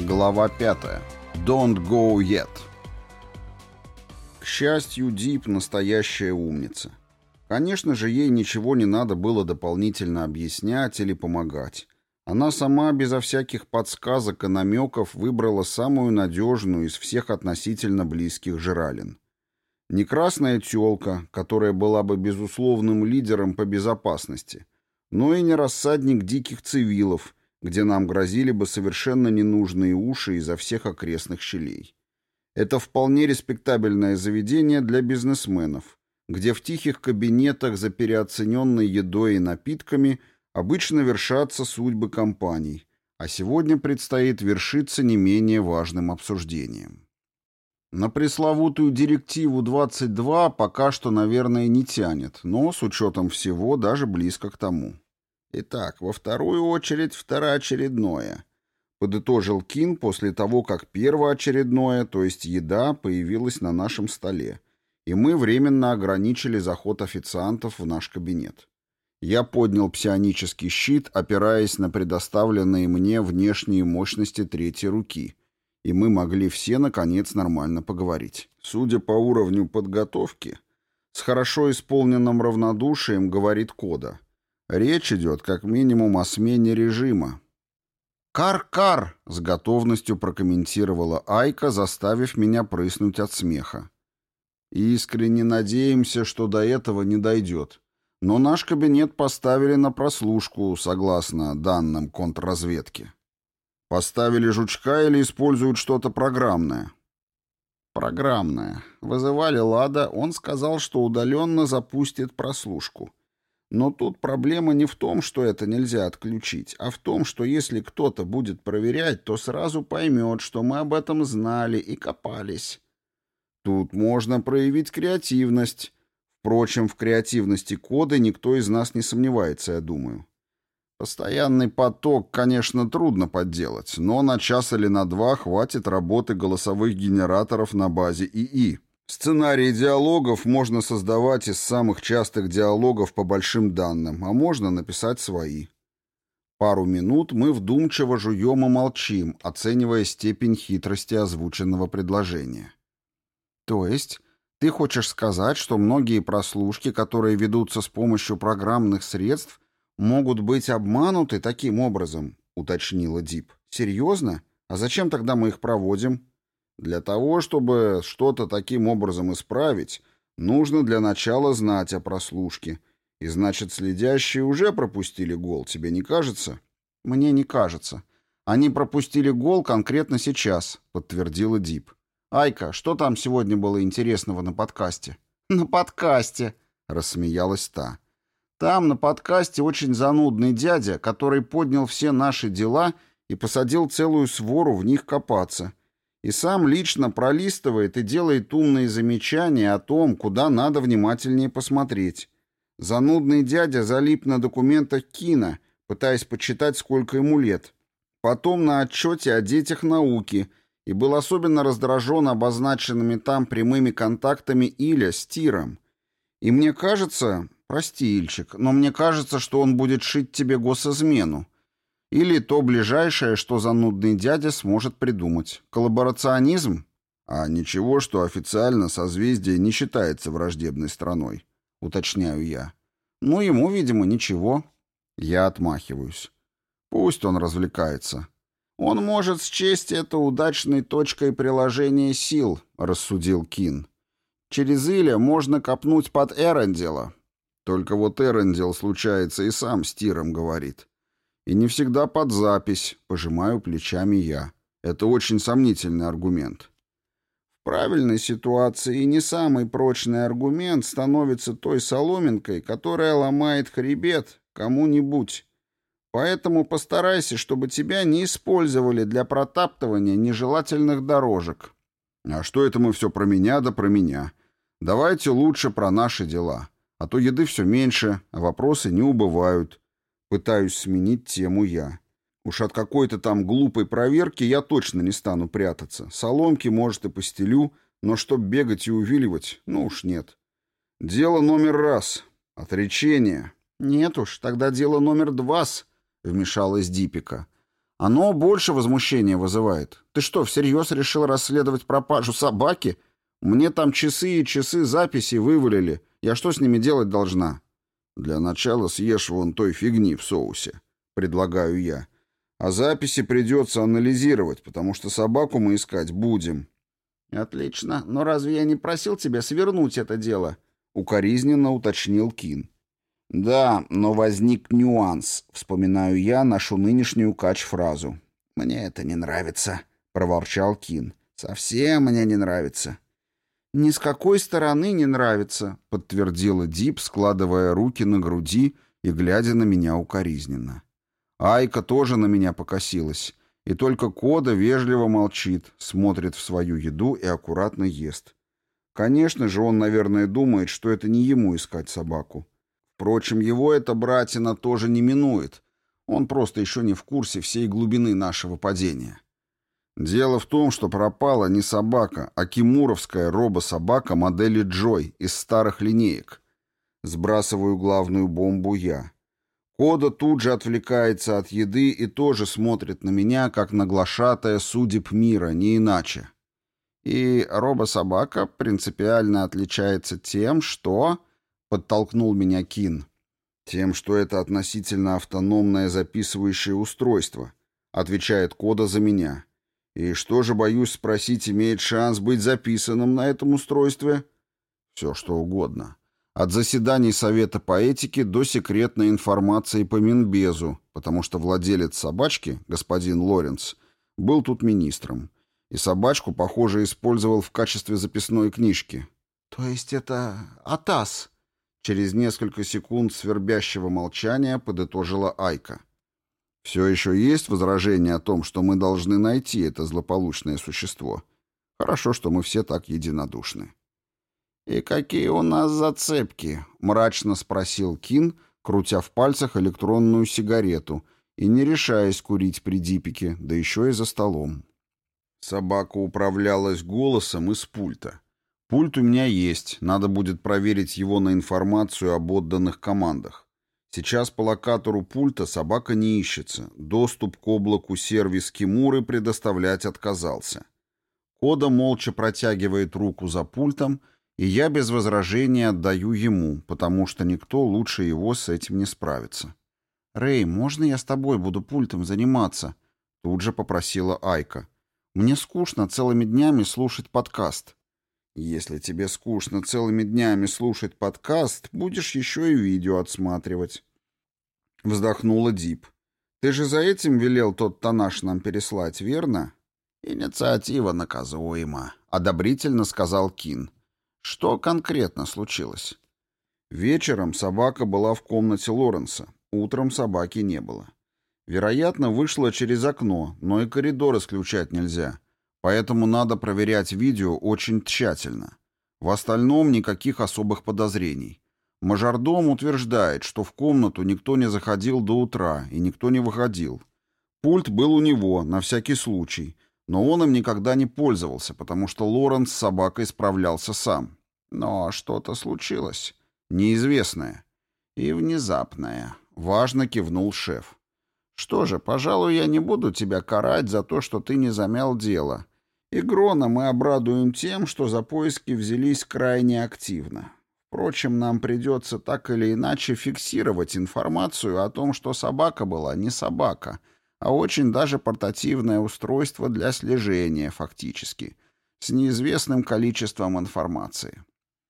Глава 5. Don't go yet. К счастью, Дип — настоящая умница. Конечно же, ей ничего не надо было дополнительно объяснять или помогать. Она сама, безо всяких подсказок и намеков, выбрала самую надежную из всех относительно близких жралин. Не красная тёлка, которая была бы безусловным лидером по безопасности, но и не рассадник диких цивилов, где нам грозили бы совершенно ненужные уши изо всех окрестных щелей. Это вполне респектабельное заведение для бизнесменов, где в тихих кабинетах за переоцененной едой и напитками обычно вершатся судьбы компаний, а сегодня предстоит вершиться не менее важным обсуждением. На пресловутую директиву 22 пока что, наверное, не тянет, но с учетом всего даже близко к тому. «Итак, во вторую очередь второочередное», — подытожил Кин после того, как первоочередное, то есть еда, появилась на нашем столе, и мы временно ограничили заход официантов в наш кабинет. Я поднял псионический щит, опираясь на предоставленные мне внешние мощности третьей руки, и мы могли все, наконец, нормально поговорить. Судя по уровню подготовки, с хорошо исполненным равнодушием говорит Кода. Речь идет как минимум о смене режима. «Кар-кар!» — с готовностью прокомментировала Айка, заставив меня прыснуть от смеха. «Искренне надеемся, что до этого не дойдет. Но наш кабинет поставили на прослушку, согласно данным контрразведки. Поставили жучка или используют что-то программное?» «Программное. Вызывали Лада, он сказал, что удаленно запустит прослушку. Но тут проблема не в том, что это нельзя отключить, а в том, что если кто-то будет проверять, то сразу поймет, что мы об этом знали и копались. Тут можно проявить креативность. Впрочем, в креативности Коды никто из нас не сомневается, я думаю. Постоянный поток, конечно, трудно подделать, но на час или на два хватит работы голосовых генераторов на базе ИИ. Сценарии диалогов можно создавать из самых частых диалогов по большим данным, а можно написать свои. Пару минут мы вдумчиво жуем и молчим, оценивая степень хитрости озвученного предложения. То есть ты хочешь сказать, что многие прослушки, которые ведутся с помощью программных средств, могут быть обмануты таким образом, уточнила Дип. Серьезно? А зачем тогда мы их проводим? Для того, чтобы что-то таким образом исправить, нужно для начала знать о прослушке. И значит, следящие уже пропустили гол, тебе не кажется? Мне не кажется. Они пропустили гол конкретно сейчас, подтвердила Дип. Айка, что там сегодня было интересного на подкасте? На подкасте, рассмеялась та. Там на подкасте очень занудный дядя, который поднял все наши дела и посадил целую свору в них копаться. И сам лично пролистывает и делает умные замечания о том, куда надо внимательнее посмотреть. Занудный дядя залип на документах Кина, пытаясь почитать, сколько ему лет. Потом на отчете о детях науки и был особенно раздражен обозначенными там прямыми контактами Иля с Тиром. И мне кажется, прости, Ильчик, но мне кажется, что он будет шить тебе госизмену. Или то ближайшее, что занудный дядя сможет придумать. Коллаборационизм? А ничего, что официально созвездие не считается враждебной страной, уточняю я. Ну, ему, видимо, ничего. Я отмахиваюсь. Пусть он развлекается. Он может счесть это удачной точкой приложения сил, рассудил Кин. Через Иля можно копнуть под Эрендела. Только вот Эрендел, случается, и сам с Тиром говорит. И не всегда под запись, пожимаю плечами я. Это очень сомнительный аргумент. В правильной ситуации не самый прочный аргумент становится той соломинкой, которая ломает хребет кому-нибудь. Поэтому постарайся, чтобы тебя не использовали для протаптывания нежелательных дорожек. А что это мы все про меня да про меня? Давайте лучше про наши дела. А то еды все меньше, а вопросы не убывают. Пытаюсь сменить тему я. Уж от какой-то там глупой проверки я точно не стану прятаться. Соломки, может, и постелю, но чтоб бегать и увиливать, ну уж нет. Дело номер раз. Отречение. Нет уж, тогда дело номер 2, вмешалась Дипика. Оно больше возмущения вызывает. Ты что, всерьез решил расследовать пропажу собаки? Мне там часы и часы записей вывалили. Я что с ними делать должна? Для начала съешь вон той фигни в соусе, предлагаю я. А записи придется анализировать, потому что собаку мы искать будем. Отлично, но разве я не просил тебя свернуть это дело? Укоризненно уточнил Кин. Да, но возник нюанс, вспоминаю я нашу нынешнюю кач-фразу. Мне это не нравится, проворчал Кин. Совсем мне не нравится. «Ни с какой стороны не нравится», — подтвердила Дип, складывая руки на груди и глядя на меня укоризненно. Айка тоже на меня покосилась, и только Кода вежливо молчит, смотрит в свою еду и аккуратно ест. Конечно же, он, наверное, думает, что это не ему искать собаку. Впрочем, его эта братина тоже не минует. Он просто еще не в курсе всей глубины нашего падения. Дело в том, что пропала не собака, а кимуровская робособака модели Джой из старых линеек. Сбрасываю главную бомбу я. Кода тут же отвлекается от еды и тоже смотрит на меня, как на глашатая судеб мира, не иначе. И робособака принципиально отличается тем, что... Подтолкнул меня Кин. Тем, что это относительно автономное записывающее устройство, отвечает Кода за меня. И что же, боюсь спросить, имеет шанс быть записанным на этом устройстве? Все, что угодно. От заседаний Совета по этике до секретной информации по Минбезу, потому что владелец собачки, господин Лоренц, был тут министром. И собачку, похоже, использовал в качестве записной книжки. То есть это АТАС? Через несколько секунд свербящего молчания подытожила Айка. Все еще есть возражение о том, что мы должны найти это злополучное существо. Хорошо, что мы все так единодушны. «И какие у нас зацепки?» — мрачно спросил Кин, крутя в пальцах электронную сигарету и не решаясь курить при дипике, да еще и за столом. Собака управлялась голосом из пульта. Пульт у меня есть, надо будет проверить его на информацию об отданных командах. Сейчас по локатору пульта собака не ищется, доступ к облаку сервис Кимуры предоставлять отказался. Кода молча протягивает руку за пультом, и я без возражения отдаю ему, потому что никто лучше его с этим не справится. «Рэй, можно я с тобой буду пультом заниматься?» Тут же попросила Айка. «Мне скучно целыми днями слушать подкаст». «Если тебе скучно целыми днями слушать подкаст, будешь еще и видео отсматривать». Вздохнула Дип. «Ты же за этим велел тот тоннаж нам переслать, верно?» «Инициатива наказуема», — одобрительно сказал Кин. «Что конкретно случилось?» Вечером собака была в комнате Лоренса. Утром собаки не было. Вероятно, вышла через окно, но и коридор исключать нельзя. Поэтому надо проверять видео очень тщательно. В остальном никаких особых подозрений. Мажордом утверждает, что в комнату никто не заходил до утра и никто не выходил. Пульт был у него, на всякий случай, но он им никогда не пользовался, потому что Лоренс с собакой справлялся сам. Но что-то случилось. Неизвестное. И внезапное. Важно кивнул шеф. «Что же, пожалуй, я не буду тебя карать за то, что ты не замял дело. И Грона мы обрадуем тем, что за поиски взялись крайне активно. Впрочем, нам придется так или иначе фиксировать информацию о том, что собака была не собака, а очень даже портативное устройство для слежения, фактически, с неизвестным количеством информации.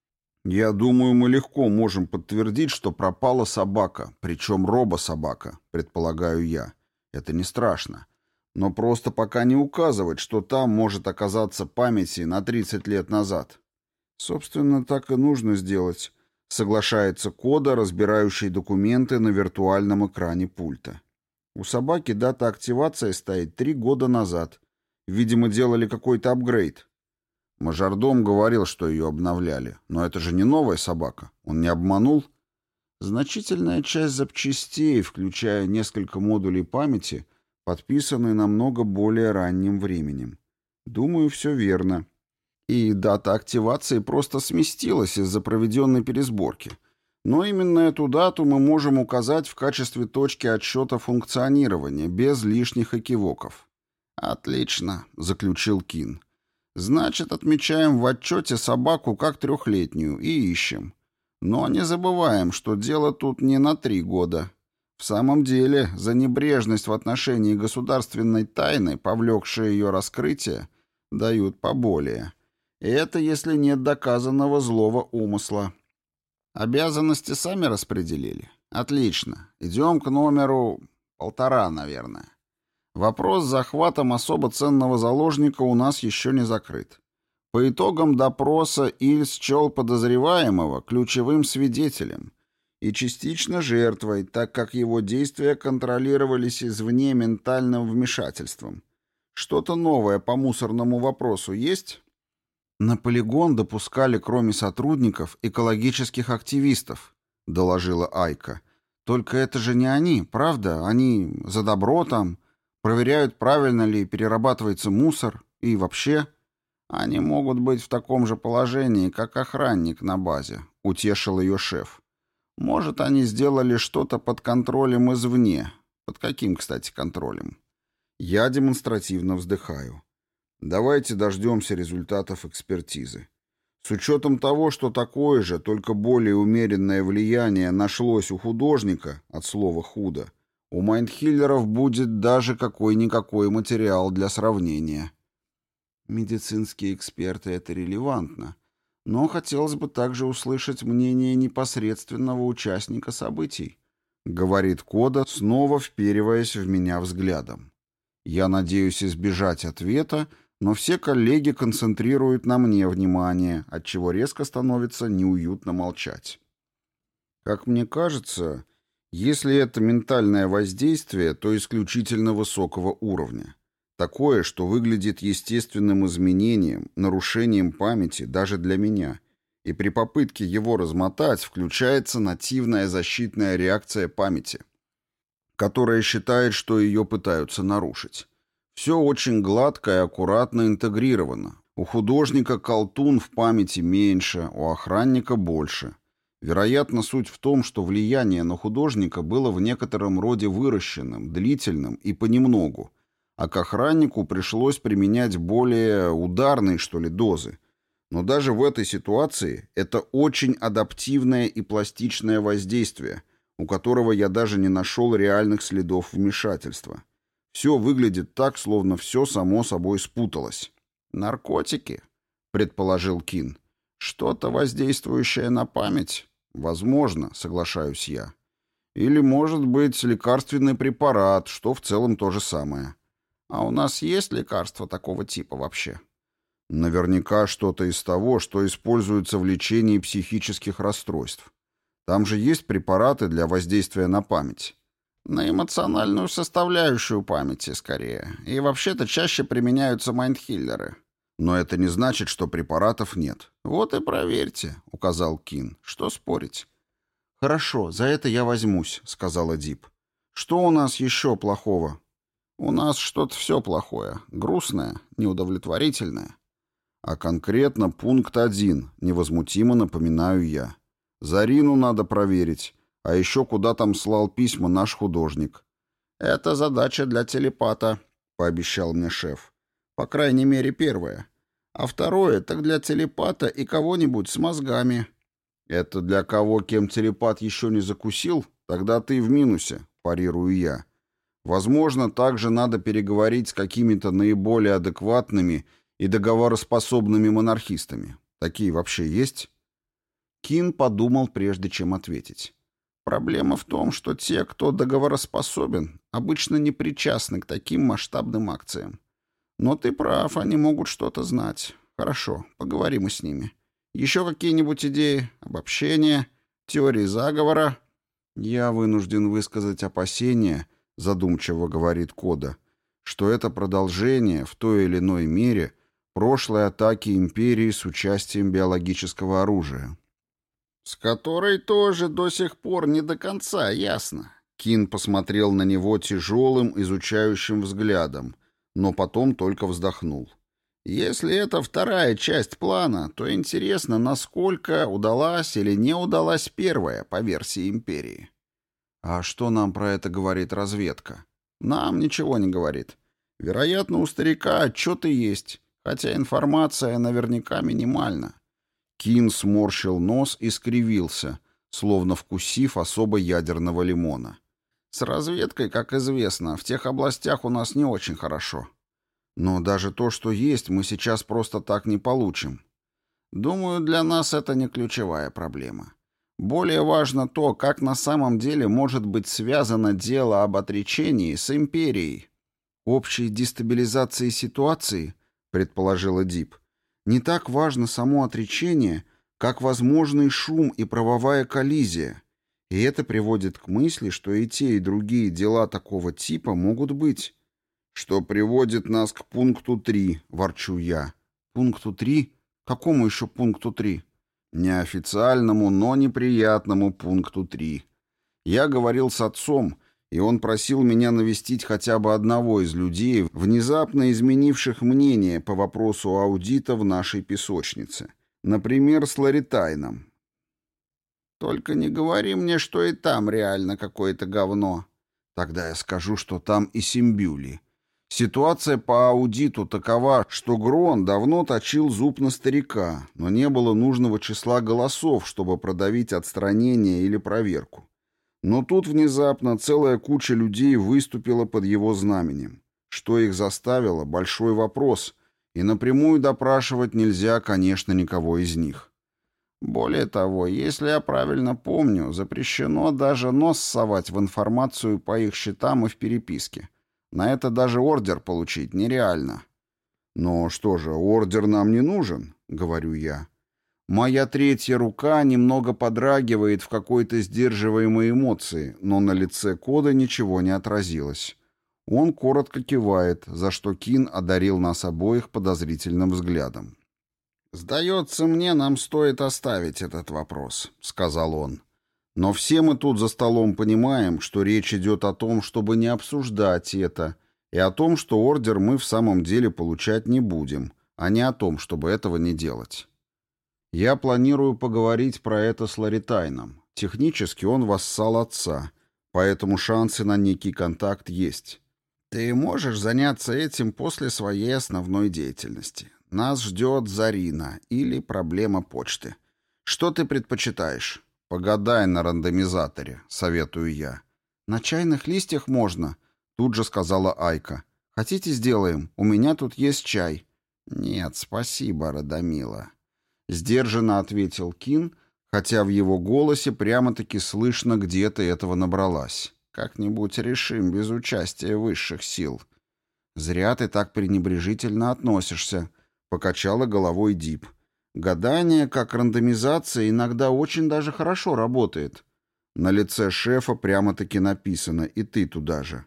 Я думаю, мы легко можем подтвердить, что пропала собака, причем робособака, предполагаю я. Это не страшно. Но просто пока не указывать, что там может оказаться памяти на 30 лет назад. Собственно, так и нужно сделать, соглашается Кода, разбирающий документы на виртуальном экране пульта. У собаки дата активации стоит 3 года назад. Видимо, делали какой-то апгрейд. Мажордом говорил, что ее обновляли. Но это же не новая собака. Он не обманул? Значительная часть запчастей, включая несколько модулей памяти, подписаны намного более ранним временем. Думаю, все верно. И дата активации просто сместилась из-за проведенной пересборки. Но именно эту дату мы можем указать в качестве точки отсчета функционирования, без лишних экивоков. «Отлично», — заключил Кин. «Значит, отмечаем в отчете собаку как 3-летнюю и ищем. Но не забываем, что дело тут не на 3 года. В самом деле, за небрежность в отношении государственной тайны, повлекшее ее раскрытие, дают поболее. И это если нет доказанного злого умысла. Обязанности сами распределили? Отлично. Идем к номеру 1,5, наверное. Вопрос с захватом особо ценного заложника у нас еще не закрыт. По итогам допроса Иль счел подозреваемого ключевым свидетелем и частично жертвой, так как его действия контролировались извне ментальным вмешательством. Что-то новое по мусорному вопросу есть? На полигон допускали, кроме сотрудников, экологических активистов, доложила Айка. Только это же не они, правда? Они за добро там, проверяют, правильно ли перерабатывается мусор и вообще... Они могут быть в таком же положении, как охранник на базе, утешил ее шеф. Может, они сделали что-то под контролем извне. Под каким, кстати, контролем? Я демонстративно вздыхаю. Давайте дождемся результатов экспертизы. С учетом того, что такое же, только более умеренное влияние нашлось у художника, от слова «худо», у майндхиллеров будет даже какой-никакой материал для сравнения. Медицинские эксперты — это релевантно, но хотелось бы также услышать мнение непосредственного участника событий, говорит Кода, снова впериваясь в меня взглядом. Я надеюсь избежать ответа, но все коллеги концентрируют на мне внимание, отчего резко становится неуютно молчать. Как мне кажется, если это ментальное воздействие, то исключительно высокого уровня. Такое, что выглядит естественным изменением, нарушением памяти даже для меня, и при попытке его размотать включается нативная защитная реакция памяти, которая считает, что ее пытаются нарушить. Все очень гладко и аккуратно интегрировано. У художника колтун в памяти меньше, у охранника больше. Вероятно, суть в том, что влияние на художника было в некотором роде выращенным, длительным и понемногу, а к охраннику пришлось применять более ударные, что ли, дозы. Но даже в этой ситуации это очень адаптивное и пластичное воздействие, у которого я даже не нашел реальных следов вмешательства. Все выглядит так, словно все само собой спуталось. «Наркотики?» — предположил Кин. «Что-то воздействующее на память?» «Возможно», — соглашаюсь я. «Или, может быть, лекарственный препарат, что в целом то же самое». «А у нас есть лекарства такого типа вообще?» «Наверняка что-то из того, что используется в лечении психических расстройств. Там же есть препараты для воздействия на память». «На эмоциональную составляющую памяти, скорее. И вообще-то чаще применяются майндхиллеры». «Но это не значит, что препаратов нет». «Вот и проверьте», — указал Кин. «Что спорить?» «Хорошо, за это я возьмусь», — сказала Дип. «Что у нас еще плохого?» «У нас что-то все плохое. Грустное, неудовлетворительное». «А конкретно пункт 1, невозмутимо напоминаю я. Зарину надо проверить, а еще куда там слал письма наш художник». «Это задача для телепата», — пообещал мне шеф. «По крайней мере, первое. А второе, так для телепата и кого-нибудь с мозгами». «Это для кого, кем телепат еще не закусил? Тогда ты в минусе», — парирую я. «Возможно, также надо переговорить с какими-то наиболее адекватными и договороспособными монархистами. Такие вообще есть?» Кин подумал, прежде чем ответить. «Проблема в том, что те, кто договороспособен, обычно не причастны к таким масштабным акциям. Но ты прав, они могут что-то знать. Хорошо, поговорим мы с ними. Еще какие-нибудь идеи, обобщения, теории заговора?» «Я вынужден высказать опасения», — задумчиво говорит Кода, «что это продолжение, в той или иной мере, прошлой атаки империи с участием биологического оружия». «С которой тоже до сих пор не до конца ясно». Кин посмотрел на него тяжелым, изучающим взглядом, но потом только вздохнул. Если это вторая часть плана, то интересно, насколько удалась или не удалась первая по версии Империи. А что нам про это говорит разведка? Нам ничего не говорит. Вероятно, у старика отчеты есть, хотя информация наверняка минимальна. Кин сморщил нос и скривился, словно вкусив особо ядерного лимона. С разведкой, как известно, в тех областях у нас не очень хорошо. Но даже то, что есть, мы сейчас просто так не получим. Думаю, для нас это не ключевая проблема. Более важно то, как на самом деле может быть связано дело об отречении с Империей. Общей дестабилизации ситуации, предположила Дип, не так важно само отречение, как возможный шум и правовая коллизия. И это приводит к мысли, что и те, и другие дела такого типа могут быть. Что приводит нас к пункту 3, ворчу я. Пункту 3? Какому еще пункту 3? Неофициальному, но неприятному пункту 3. Я говорил с отцом, и он просил меня навестить хотя бы одного из людей, внезапно изменивших мнение по вопросу аудита в нашей песочнице. Например, с Ларитайном. Только не говори мне, что и там реально какое-то говно. Тогда я скажу, что там и Симбюли. Ситуация по аудиту такова, что Грон давно точил зуб на старика, но не было нужного числа голосов, чтобы продавить отстранение или проверку. Но тут внезапно целая куча людей выступила под его знаменем. Что их заставило — большой вопрос, и напрямую допрашивать нельзя, конечно, никого из них. Более того, если я правильно помню, запрещено даже нос совать в информацию по их счетам и в переписке. На это даже ордер получить нереально. «Но что же, ордер нам не нужен?» — говорю я. Моя третья рука немного подрагивает в какой-то сдерживаемой эмоции, но на лице Кода ничего не отразилось. Он коротко кивает, за что Кин одарил нас обоих подозрительным взглядом. «Сдается мне, нам стоит оставить этот вопрос», — сказал он. «Но все мы тут за столом понимаем, что речь идет о том, чтобы не обсуждать это, и о том, что ордер мы в самом деле получать не будем, а не о том, чтобы этого не делать». Я планирую поговорить про это с Ларитайном. Технически он вассал отца, поэтому шансы на некий контакт есть. Ты можешь заняться этим после своей основной деятельности. Нас ждет Зарина или проблема почты. Что ты предпочитаешь? Погадай на рандомизаторе, советую я. На чайных листьях можно, тут же сказала Айка. Хотите, сделаем? У меня тут есть чай. Нет, спасибо, Радомила. Сдержанно ответил Кин, хотя в его голосе прямо-таки слышно, где ты этого набралась. Как-нибудь решим без участия высших сил. Зря ты так пренебрежительно относишься, покачала головой Дип. Гадание, как рандомизация, иногда очень даже хорошо работает. На лице шефа прямо-таки написано «и ты туда же».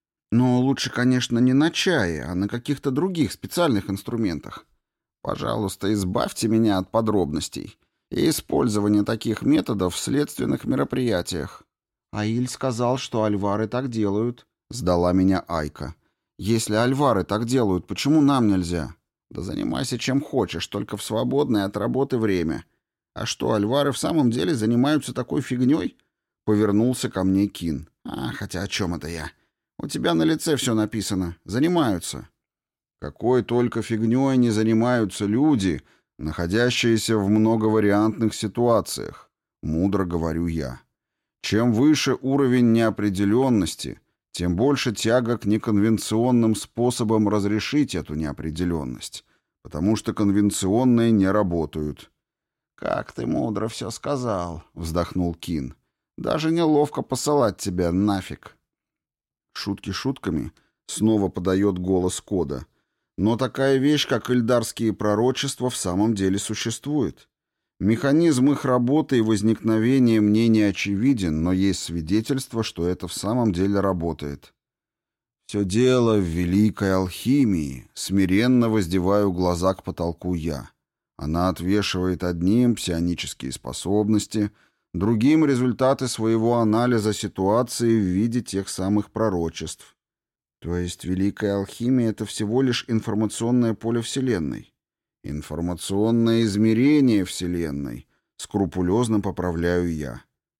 Но лучше, конечно, не на чае, а на каких-то других специальных инструментах. Пожалуйста, избавьте меня от подробностей и использования таких методов в следственных мероприятиях. Аиль сказал, что альвары так делают, сдала меня Айка. Если альвары так делают, почему нам нельзя? Да занимайся чем хочешь, только в свободное от работы время. А что, альвары в самом деле занимаются такой фигней? Повернулся ко мне Кин. Хотя о чем это я? У тебя на лице все написано. Занимаются. Какой только фигней не занимаются люди, находящиеся в многовариантных ситуациях, мудро говорю я. Чем выше уровень неопределенности, тем больше тяга к неконвенционным способам разрешить эту неопределенность, потому что конвенционные не работают. «Как ты мудро все сказал», — вздохнул Кин. «Даже неловко посылать тебя нафиг». Шутки шутками, снова подает голос Кода. Но такая вещь, как эльдарские пророчества, в самом деле существует. Механизм их работы и возникновения мне не очевиден, но есть свидетельство, что это в самом деле работает. Все дело в великой алхимии. Смиренно воздеваю глаза к потолку я. Она отвешивает одним псионические способности, другим результаты своего анализа ситуации в виде тех самых пророчеств. То есть великая алхимия — это всего лишь информационное поле Вселенной? Информационное измерение Вселенной, скрупулезно поправляю я.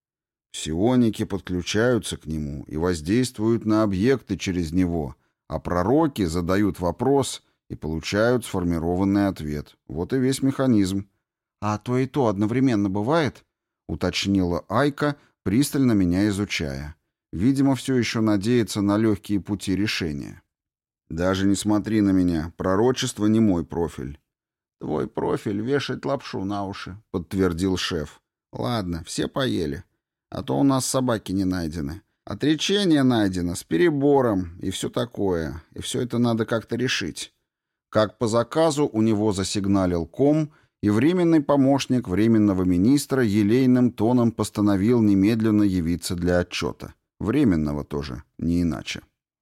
Псионики подключаются к нему и воздействуют на объекты через него, а пророки задают вопрос и получают сформированный ответ. Вот и весь механизм. «А то и то одновременно бывает?» — уточнила Айка, пристально меня изучая. Видимо, все еще надеется на легкие пути решения. «Даже не смотри на меня. Пророчество не мой профиль». «Твой профиль — вешать лапшу на уши», — подтвердил шеф. «Ладно, все поели. А то у нас собаки не найдены. Отречение найдено с перебором и все такое. И все это надо как-то решить». Как по заказу у него засигналил ком, и временный помощник временного министра елейным тоном постановил немедленно явиться для отчета. Временного тоже, не иначе.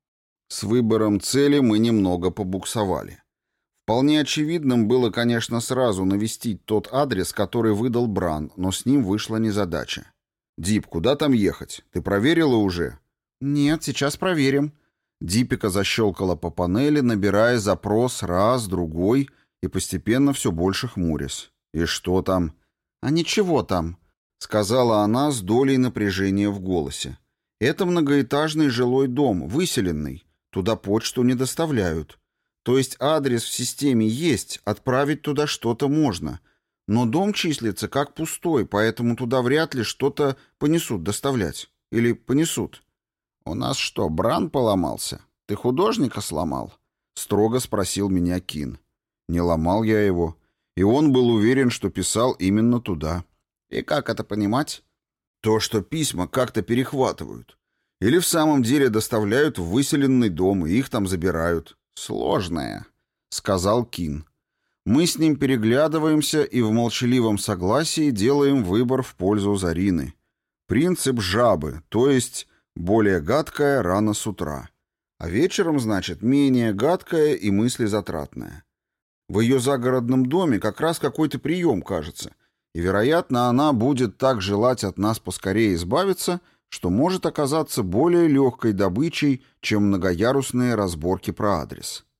С выбором цели мы немного побуксовали. Вполне очевидным было, конечно, сразу навестить тот адрес, который выдал Бран, но с ним вышла незадача. «Дип, куда там ехать? Ты проверила уже?» «Нет, сейчас проверим». Дипика защелкала по панели, набирая запрос раз, другой, и постепенно все больше хмурясь. «И что там?» «А ничего там», — сказала она с долей напряжения в голосе. «Это многоэтажный жилой дом, выселенный. Туда почту не доставляют. То есть адрес в системе есть, отправить туда что-то можно. Но дом числится как пустой, поэтому туда вряд ли что-то понесут доставлять. Или понесут». «У нас что, Бран поломался? Ты художника сломал?» — строго спросил меня Кин. Не ломал я его. И он был уверен, что писал именно туда. И как это понимать? То, что письма как-то перехватывают. Или в самом деле доставляют в выселенный дом, и их там забирают. Сложное, сказал Кин. Мы с ним переглядываемся и в молчаливом согласии делаем выбор в пользу Зарины. Принцип жабы, то есть более гадкая рано с утра. А вечером, значит, менее гадкая и мыслезатратная. В ее загородном доме как раз какой-то прием, кажется. И, вероятно, она будет так желать от нас поскорее избавиться, что может оказаться более легкой добычей, чем многоярусные разборки про адрес.